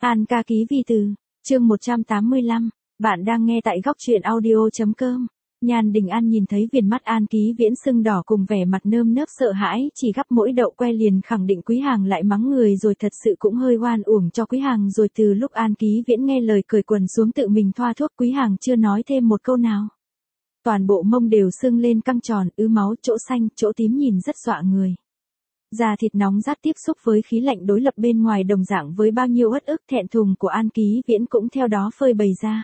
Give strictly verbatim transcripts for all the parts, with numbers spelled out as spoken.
An ca ký vi từ, chương một trăm tám mươi lăm, bạn đang nghe tại góc truyện audio.com. Nhan Đình An nhìn thấy viền mắt An Ký Viễn sưng đỏ cùng vẻ mặt nơm nớp sợ hãi, chỉ gắp mỗi đậu que liền khẳng định Quý Hàng lại mắng người rồi, thật sự cũng hơi oan uổng cho Quý Hàng rồi. Từ lúc An Ký Viễn nghe lời cởi quần xuống tự mình thoa thuốc, Quý Hàng chưa nói thêm một câu nào. Toàn bộ mông đều sưng lên căng tròn, ứ máu, chỗ xanh, chỗ tím nhìn rất dọa người. Da thịt nóng rát tiếp xúc với khí lạnh đối lập bên ngoài đồng dạng với bao nhiêu uất ức thẹn thùng của An Ký Viễn cũng theo đó phơi bày ra.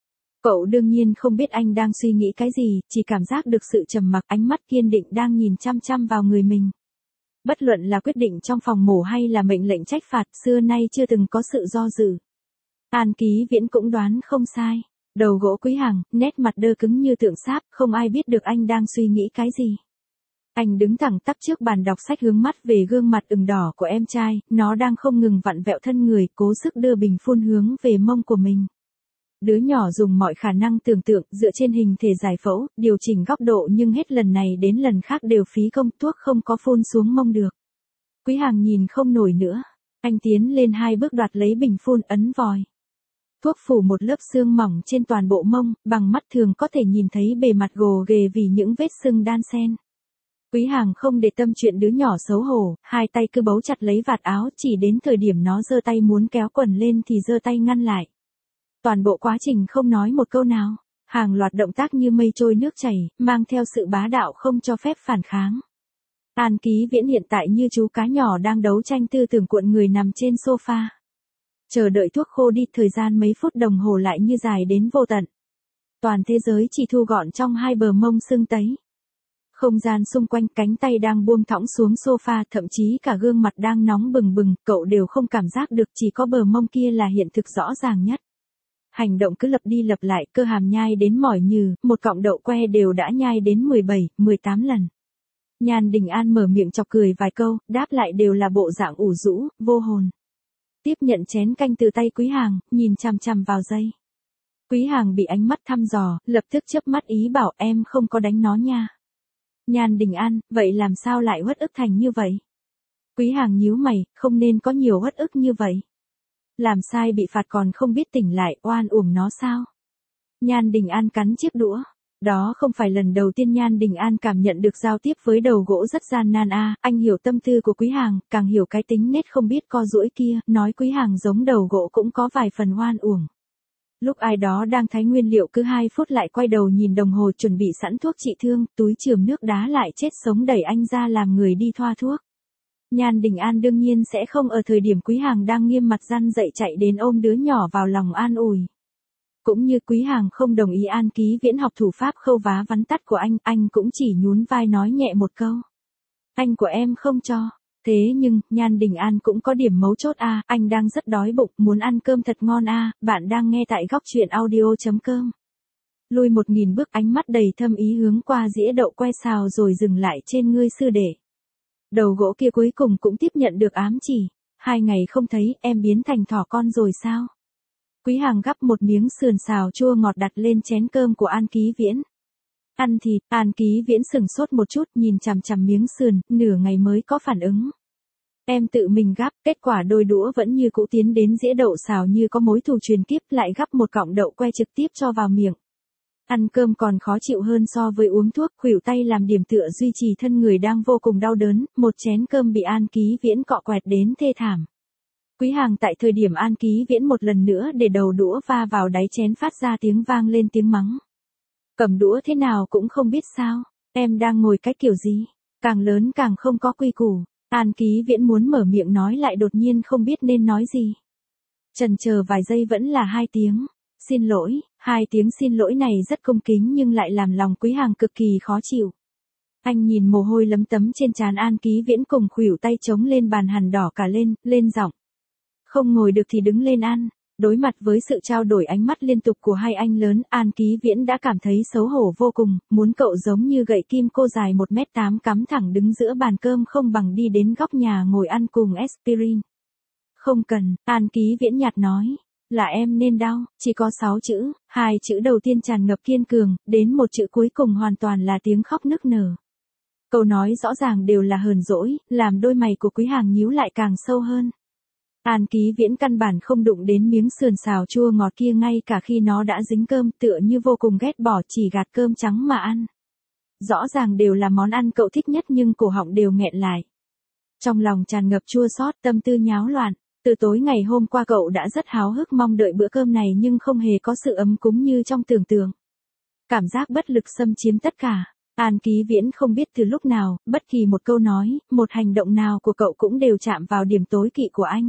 Cậu đương nhiên không biết anh đang suy nghĩ cái gì, chỉ cảm giác được sự trầm mặc, ánh mắt kiên định đang nhìn chăm chăm vào người mình. Bất luận là quyết định trong phòng mổ hay là mệnh lệnh trách phạt, xưa nay chưa từng có sự do dự. An Ký Viễn cũng đoán không sai. Đầu gỗ Quý Hàng, nét mặt đơ cứng như tượng sáp, không ai biết được anh đang suy nghĩ cái gì. Anh đứng thẳng tắp trước bàn đọc sách, hướng mắt về gương mặt ửng đỏ của em trai, nó đang không ngừng vặn vẹo thân người, cố sức đưa bình phun hướng về mông của mình. Đứa nhỏ dùng mọi khả năng tưởng tượng, dựa trên hình thể giải phẫu, điều chỉnh góc độ, nhưng hết lần này đến lần khác đều phí công, thuốc không có phun xuống mông được. Quý Hàng nhìn không nổi nữa. Anh tiến lên hai bước đoạt lấy bình phun, ấn vòi. Thuốc phủ một lớp xương mỏng trên toàn bộ mông, bằng mắt thường có thể nhìn thấy bề mặt gồ ghề vì những vết sưng đan xen. Quý Hàng không để tâm chuyện đứa nhỏ xấu hổ, hai tay cứ bấu chặt lấy vạt áo, chỉ đến thời điểm nó giơ tay muốn kéo quần lên thì giơ tay ngăn lại. Toàn bộ quá trình không nói một câu nào, hàng loạt động tác như mây trôi nước chảy, mang theo sự bá đạo không cho phép phản kháng. An Ký Viễn hiện tại như chú cá nhỏ đang đấu tranh tư tưởng, cuộn người nằm trên sofa. Chờ đợi thuốc khô đi, thời gian mấy phút đồng hồ lại như dài đến vô tận. Toàn thế giới chỉ thu gọn trong hai bờ mông sưng tấy. Không gian xung quanh, cánh tay đang buông thõng xuống sofa, thậm chí cả gương mặt đang nóng bừng bừng, cậu đều không cảm giác được, chỉ có bờ mông kia là hiện thực rõ ràng nhất. Hành động cứ lặp đi lặp lại, cơ hàm nhai đến mỏi nhừ, một cọng đậu que đều đã nhai đến mười bảy, mười tám lần. Nhan Đình An mở miệng chọc cười vài câu, đáp lại đều là bộ dạng ủ rũ, vô hồn. Tiếp nhận chén canh từ tay Quý Hàng, nhìn chằm chằm vào dây. Quý Hàng bị ánh mắt thăm dò, lập tức chớp mắt ý bảo, em không có đánh nó nha. Nhan Đình An, vậy làm sao lại uất ức thành như vậy? Quý Hàng nhíu mày, không nên có nhiều uất ức như vậy. Làm sai bị phạt còn không biết tỉnh lại, oan uổng nó sao? Nhan Đình An cắn chiếc đũa. Đó không phải lần đầu tiên Nhan Đình An cảm nhận được giao tiếp với đầu gỗ rất gian nan a, à, anh hiểu tâm tư của Quý Hàng, càng hiểu cái tính nết không biết co duỗi kia, nói Quý Hàng giống đầu gỗ cũng có vài phần oan uổng. Lúc ai đó đang thái nguyên liệu cứ hai phút lại quay đầu nhìn đồng hồ chuẩn bị sẵn thuốc trị thương, túi chườm nước đá lại chết sống đẩy anh ra làm người đi thoa thuốc. Nhan Đình An đương nhiên sẽ không ở thời điểm Quý Hàng đang nghiêm mặt răn dậy chạy đến ôm đứa nhỏ vào lòng an ủi. Cũng như Quý Hàng không đồng ý An Ký Viễn học thủ pháp khâu vá vắn tắt của anh, anh cũng chỉ nhún vai nói nhẹ một câu. Anh của em không cho. Thế nhưng, Nhan Đình An cũng có điểm mấu chốt a, à, anh đang rất đói bụng, muốn ăn cơm thật ngon a, à, bạn đang nghe tại góc truyện audio.com. Lùi một nghìn bước, ánh mắt đầy thâm ý hướng qua dĩa đậu que xào rồi dừng lại trên ngươi sư đệ. Đầu gỗ kia cuối cùng cũng tiếp nhận được ám chỉ. Hai ngày không thấy, em biến thành thỏ con rồi sao? Quý Hàng gắp một miếng sườn xào chua ngọt đặt lên chén cơm của An Ký Viễn. Ăn thịt, An Ký Viễn sừng sốt một chút, nhìn chằm chằm miếng sườn, nửa ngày mới có phản ứng. Em tự mình gắp, kết quả đôi đũa vẫn như cũ tiến đến dĩa đậu xào như có mối thù truyền kiếp, lại gắp một cọng đậu que trực tiếp cho vào miệng. Ăn cơm còn khó chịu hơn so với uống thuốc, khuỷu tay làm điểm tựa duy trì thân người đang vô cùng đau đớn, một chén cơm bị An Ký Viễn cọ quẹt đến thê thảm. Quý Hàng tại thời điểm An Ký Viễn một lần nữa để đầu đũa va vào đáy chén phát ra tiếng vang lên tiếng mắng. Cầm đũa thế nào cũng không biết sao, em đang ngồi cái kiểu gì, càng lớn càng không có quy củ. An Ký Viễn muốn mở miệng nói lại đột nhiên không biết nên nói gì. Chần chờ vài giây vẫn là hai tiếng. Xin lỗi, hai tiếng xin lỗi này rất cung kính nhưng lại làm lòng Quý Hàng cực kỳ khó chịu. Anh nhìn mồ hôi lấm tấm trên trán An Ký Viễn cùng khuỷu tay chống lên bàn hằn đỏ cả lên, lên giọng. Không ngồi được thì đứng lên ăn. Đối mặt với sự trao đổi ánh mắt liên tục của hai anh lớn, An Ký Viễn đã cảm thấy xấu hổ vô cùng, muốn cậu giống như gậy kim cô dài một mét tám cắm thẳng đứng giữa bàn cơm không bằng đi đến góc nhà ngồi ăn cùng aspirin. Không cần, An Ký Viễn nhạt nói. Là em nên đau, chỉ có sáu chữ, hai chữ đầu tiên tràn ngập kiên cường, đến một chữ cuối cùng hoàn toàn là tiếng khóc nức nở. Câu nói rõ ràng đều là hờn dỗi, làm đôi mày của Quý Hàng nhíu lại càng sâu hơn. An Ký Viễn căn bản không đụng đến miếng sườn xào chua ngọt kia ngay cả khi nó đã dính cơm, tựa như vô cùng ghét bỏ, chỉ gạt cơm trắng mà ăn. Rõ ràng đều là món ăn cậu thích nhất nhưng cổ họng đều nghẹn lại. Trong lòng tràn ngập chua xót, tâm tư nháo loạn. Từ tối ngày hôm qua cậu đã rất háo hức mong đợi bữa cơm này nhưng không hề có sự ấm cúng như trong tưởng tượng. Cảm giác bất lực xâm chiếm tất cả. An Ký Viễn không biết từ lúc nào, bất kỳ một câu nói, một hành động nào của cậu cũng đều chạm vào điểm tối kỵ của anh.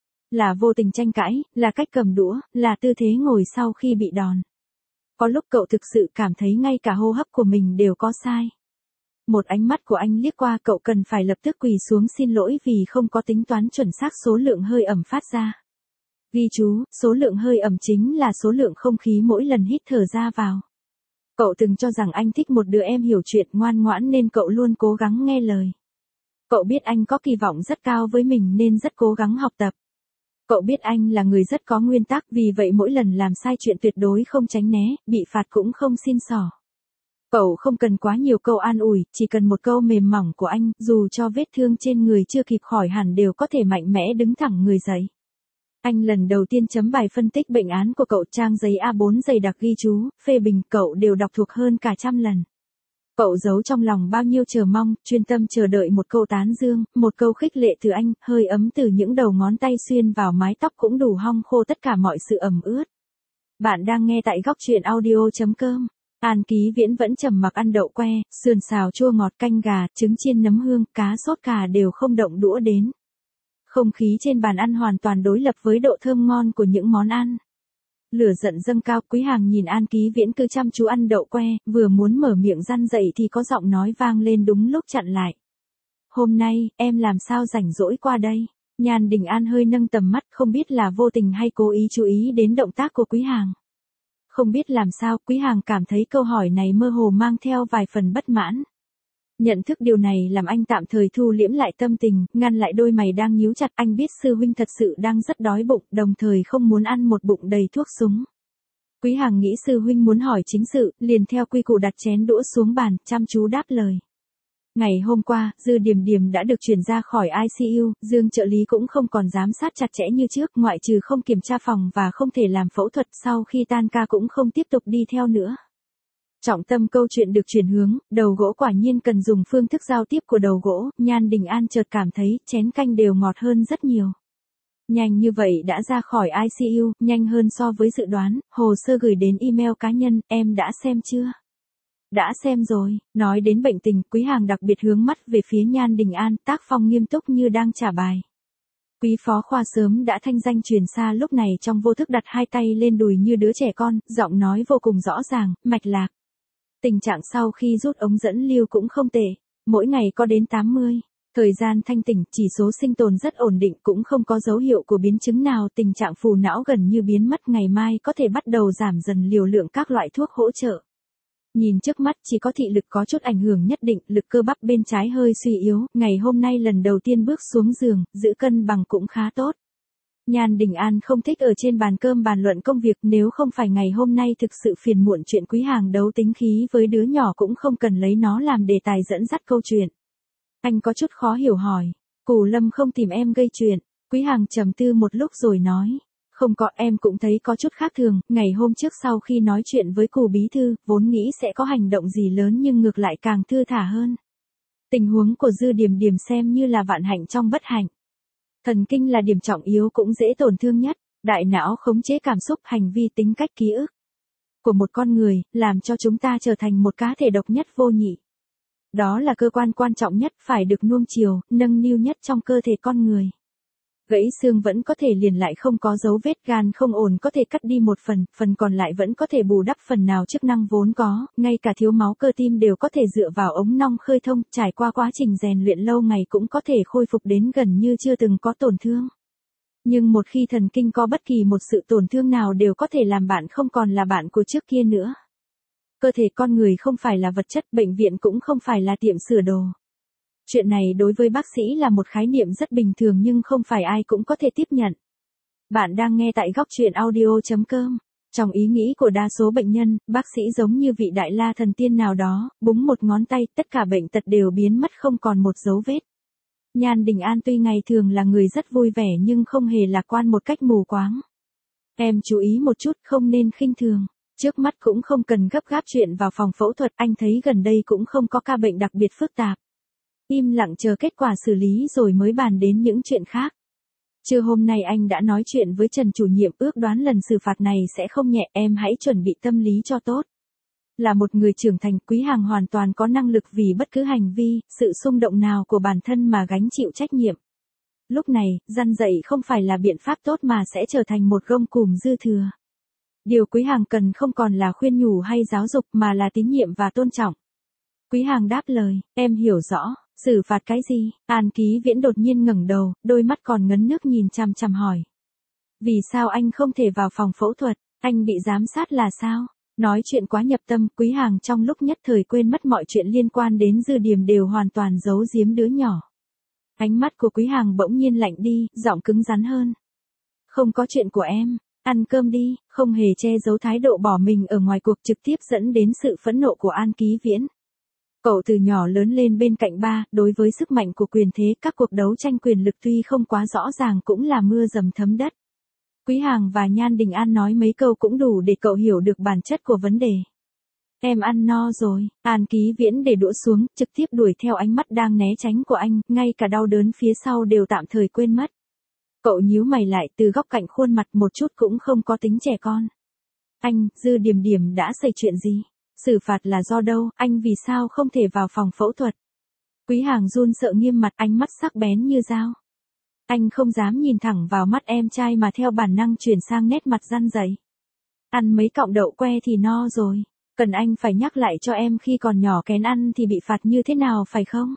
Là vô tình tranh cãi, là cách cầm đũa, là tư thế ngồi sau khi bị đòn. Có lúc cậu thực sự cảm thấy ngay cả hô hấp của mình đều có sai. Một ánh mắt của anh liếc qua cậu cần phải lập tức quỳ xuống xin lỗi vì không có tính toán chuẩn xác số lượng hơi ẩm phát ra. Ghi chú, số lượng hơi ẩm chính là số lượng không khí mỗi lần hít thở ra vào. Cậu từng cho rằng anh thích một đứa em hiểu chuyện ngoan ngoãn nên cậu luôn cố gắng nghe lời. Cậu biết anh có kỳ vọng rất cao với mình nên rất cố gắng học tập. Cậu biết anh là người rất có nguyên tắc vì vậy mỗi lần làm sai chuyện tuyệt đối không tránh né, bị phạt cũng không xin xỏ. Cậu không cần quá nhiều câu an ủi, chỉ cần một câu mềm mỏng của anh, dù cho vết thương trên người chưa kịp khỏi hẳn đều có thể mạnh mẽ đứng thẳng người dậy. Anh lần đầu tiên chấm bài phân tích bệnh án của cậu, trang giấy A bốn dày đặc ghi chú, phê bình cậu đều đọc thuộc hơn cả trăm lần. Cậu giấu trong lòng bao nhiêu chờ mong, chuyên tâm chờ đợi một câu tán dương, một câu khích lệ từ anh, hơi ấm từ những đầu ngón tay xuyên vào mái tóc cũng đủ hong khô tất cả mọi sự ẩm ướt. Bạn đang nghe tại góc truyện audio chấm com. An Ký Viễn vẫn trầm mặc ăn đậu que, sườn xào chua ngọt, canh gà, trứng chiên nấm hương, cá sốt cà đều không động đũa đến. Không khí trên bàn ăn hoàn toàn đối lập với độ thơm ngon của những món ăn. Lửa giận dâng cao, Quý Hàng nhìn An Ký Viễn cứ chăm chú ăn đậu que, vừa muốn mở miệng răn dậy thì có giọng nói vang lên đúng lúc chặn lại. Hôm nay, em làm sao rảnh rỗi qua đây? Nhan Đình An hơi nâng tầm mắt, không biết là vô tình hay cố ý chú ý đến động tác của Quý Hàng. Không biết làm sao, Quý Hàng cảm thấy câu hỏi này mơ hồ mang theo vài phần bất mãn. Nhận thức điều này làm anh tạm thời thu liễm lại tâm tình, ngăn lại đôi mày đang nhíu chặt. Anh biết sư huynh thật sự đang rất đói bụng, đồng thời không muốn ăn một bụng đầy thuốc súng. Quý Hàng nghĩ sư huynh muốn hỏi chính sự, liền theo quy củ đặt chén đũa xuống bàn, chăm chú đáp lời. Ngày hôm qua, Dư Điềm Điềm đã được chuyển ra khỏi i xê u, Dương trợ lý cũng không còn giám sát chặt chẽ như trước, ngoại trừ không kiểm tra phòng và không thể làm phẫu thuật, sau khi tan ca cũng không tiếp tục đi theo nữa. Trọng tâm câu chuyện được chuyển hướng, đầu gỗ quả nhiên cần dùng phương thức giao tiếp của đầu gỗ, Nhan Đình An chợt cảm thấy chén canh đều ngọt hơn rất nhiều. Nhanh như vậy đã ra khỏi i xê u, nhanh hơn so với dự đoán, hồ sơ gửi đến email cá nhân, em đã xem chưa? Đã xem rồi, nói đến bệnh tình, Quý Hàng đặc biệt hướng mắt về phía Nhan Đình An, tác phong nghiêm túc như đang trả bài. Quý phó khoa sớm đã thanh danh truyền xa lúc này trong vô thức đặt hai tay lên đùi như đứa trẻ con, giọng nói vô cùng rõ ràng, mạch lạc. Tình trạng sau khi rút ống dẫn lưu cũng không tệ, mỗi ngày có đến tám mươi. Thời gian thanh tỉnh, chỉ số sinh tồn rất ổn định, cũng không có dấu hiệu của biến chứng nào, tình trạng phù não gần như biến mất, ngày mai có thể bắt đầu giảm dần liều lượng các loại thuốc hỗ trợ. Nhìn trước mắt chỉ có thị lực có chút ảnh hưởng nhất định, lực cơ bắp bên trái hơi suy yếu, ngày hôm nay lần đầu tiên bước xuống giường, giữ cân bằng cũng khá tốt. Nhan Đình An không thích ở trên bàn cơm bàn luận công việc, nếu không phải ngày hôm nay thực sự phiền muộn chuyện Quý Hàng đấu tính khí với đứa nhỏ cũng không cần lấy nó làm đề tài dẫn dắt câu chuyện. Anh có chút khó hiểu hỏi, Cù Lâm không tìm em gây chuyện, Quý Hàng trầm tư một lúc rồi nói. Không có, em cũng thấy có chút khác thường, ngày hôm trước sau khi nói chuyện với Cù bí thư, vốn nghĩ sẽ có hành động gì lớn nhưng ngược lại càng thư thả hơn. Tình huống của Dư Điềm Điềm xem như là vạn hạnh trong bất hạnh. Thần kinh là điểm trọng yếu cũng dễ tổn thương nhất, đại não khống chế cảm xúc, hành vi, tính cách, ký ức của một con người, làm cho chúng ta trở thành một cá thể độc nhất vô nhị. Đó là cơ quan quan trọng nhất, phải được nuông chiều, nâng niu nhất trong cơ thể con người. Gãy xương vẫn có thể liền lại không có dấu vết, gan không ổn có thể cắt đi một phần, phần còn lại vẫn có thể bù đắp phần nào chức năng vốn có, ngay cả thiếu máu cơ tim đều có thể dựa vào ống nong khơi thông, trải qua quá trình rèn luyện lâu ngày cũng có thể khôi phục đến gần như chưa từng có tổn thương. Nhưng một khi thần kinh có bất kỳ một sự tổn thương nào đều có thể làm bạn không còn là bạn của trước kia nữa. Cơ thể con người không phải là vật chất, bệnh viện cũng không phải là tiệm sửa đồ. Chuyện này đối với bác sĩ là một khái niệm rất bình thường nhưng không phải ai cũng có thể tiếp nhận. Bạn đang nghe tại góc truyện audio chấm com. Trong ý nghĩ của đa số bệnh nhân, bác sĩ giống như vị đại la thần tiên nào đó, búng một ngón tay, tất cả bệnh tật đều biến mất không còn một dấu vết. Nhan Đình An tuy ngày thường là người rất vui vẻ nhưng không hề lạc quan một cách mù quáng. Em chú ý một chút, không nên khinh thường. Trước mắt cũng không cần gấp gáp chuyện vào phòng phẫu thuật, anh thấy gần đây cũng không có ca bệnh đặc biệt phức tạp. Im lặng chờ kết quả xử lý rồi mới bàn đến những chuyện khác. Trưa hôm nay anh đã nói chuyện với Trần chủ nhiệm, ước đoán lần xử phạt này sẽ không nhẹ, em hãy chuẩn bị tâm lý cho tốt. Là một người trưởng thành, Quý Hàng hoàn toàn có năng lực vì bất cứ hành vi, sự xung động nào của bản thân mà gánh chịu trách nhiệm. Lúc này, răn dạy không phải là biện pháp tốt mà sẽ trở thành một gông cùm dư thừa. Điều Quý Hàng cần không còn là khuyên nhủ hay giáo dục mà là tín nhiệm và tôn trọng. Quý Hàng đáp lời, em hiểu rõ, xử phạt cái gì? An Ký Viễn đột nhiên ngẩng đầu, đôi mắt còn ngấn nước nhìn chằm chằm hỏi. Vì sao anh không thể vào phòng phẫu thuật, anh bị giám sát là sao? Nói chuyện quá nhập tâm, Quý Hàng trong lúc nhất thời quên mất mọi chuyện liên quan đến Dư Điềm đều hoàn toàn giấu giếm đứa nhỏ. Ánh mắt của Quý Hàng bỗng nhiên lạnh đi, giọng cứng rắn hơn. Không có chuyện của em, ăn cơm đi, không hề che giấu thái độ bỏ mình ở ngoài cuộc trực tiếp dẫn đến sự phẫn nộ của An Ký Viễn. Cậu từ nhỏ lớn lên bên cạnh ba, đối với sức mạnh của quyền thế, các cuộc đấu tranh quyền lực tuy không quá rõ ràng cũng là mưa dầm thấm đất. Quý Hàng và Nhan Đình An nói mấy câu cũng đủ để cậu hiểu được bản chất của vấn đề. Em ăn no rồi, An Ký Viễn để đũa xuống, trực tiếp đuổi theo ánh mắt đang né tránh của anh, ngay cả đau đớn phía sau đều tạm thời quên mất. Cậu nhíu mày lại, từ góc cạnh khuôn mặt một chút cũng không có tính trẻ con. Anh, Dư Điềm Điềm đã xảy chuyện gì? Xử phạt là do đâu, anh vì sao không thể vào phòng phẫu thuật? Quý Hàng run sợ nghiêm mặt, ánh mắt sắc bén như dao. Anh không dám nhìn thẳng vào mắt em trai mà theo bản năng chuyển sang nét mặt răn dậy. Ăn mấy cọng đậu que thì no rồi, cần anh phải nhắc lại cho em khi còn nhỏ kén ăn thì bị phạt như thế nào phải không?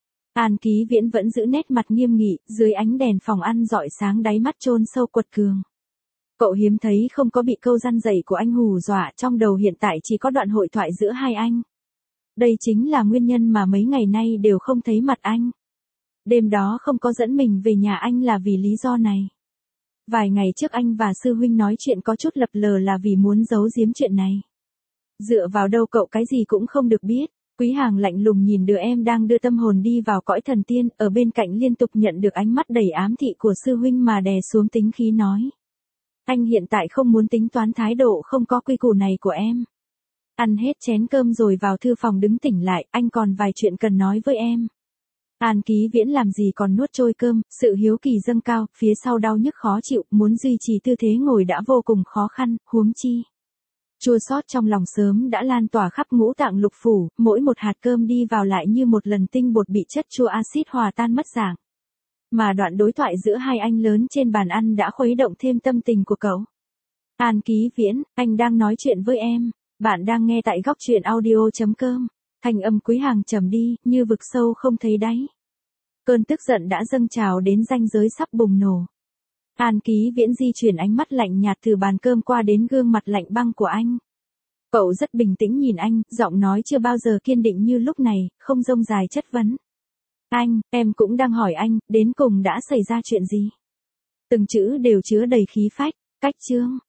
An Ký Viễn vẫn giữ nét mặt nghiêm nghị, dưới ánh đèn phòng ăn rọi sáng đáy mắt chôn sâu quật cường. Cậu hiếm thấy không có bị câu răn dậy của anh hù dọa, trong đầu hiện tại chỉ có đoạn hội thoại giữa hai anh. Đây chính là nguyên nhân mà mấy ngày nay đều không thấy mặt anh. Đêm đó không có dẫn mình về nhà anh là vì lý do này. Vài ngày trước anh và sư huynh nói chuyện có chút lập lờ là vì muốn giấu giếm chuyện này. Dựa vào đâu cậu cái gì cũng không được biết. Quý Hàng lạnh lùng nhìn đứa em đang đưa tâm hồn đi vào cõi thần tiên, ở bên cạnh liên tục nhận được ánh mắt đầy ám thị của sư huynh mà đè xuống tính khí nói. Anh hiện tại không muốn tính toán thái độ không có quy củ này của em. Ăn hết chén cơm rồi vào thư phòng đứng tỉnh lại, anh còn vài chuyện cần nói với em. An Ký Viễn làm gì còn nuốt trôi cơm, sự hiếu kỳ dâng cao, phía sau đau nhức khó chịu, muốn duy trì tư thế ngồi đã vô cùng khó khăn, huống chi. Chua xót trong lòng sớm đã lan tỏa khắp ngũ tạng lục phủ, mỗi một hạt cơm đi vào lại như một lần tinh bột bị chất chua axit hòa tan mất dạng. Mà đoạn đối thoại giữa hai anh lớn trên bàn ăn đã khuấy động thêm tâm tình của cậu. An Ký Viễn, anh đang nói chuyện với em, bạn đang nghe tại góc truyện audio chấm com. Thanh âm Quý Hàng trầm đi, như vực sâu không thấy đáy. Cơn tức giận đã dâng trào đến ranh giới sắp bùng nổ. An Ký Viễn di chuyển ánh mắt lạnh nhạt từ bàn cơm qua đến gương mặt lạnh băng của anh. Cậu rất bình tĩnh nhìn anh, giọng nói chưa bao giờ kiên định như lúc này, không rông dài chất vấn. Anh, em cũng đang hỏi anh, đến cùng đã xảy ra chuyện gì? Từng chữ đều chứa đầy khí phách, cách chương.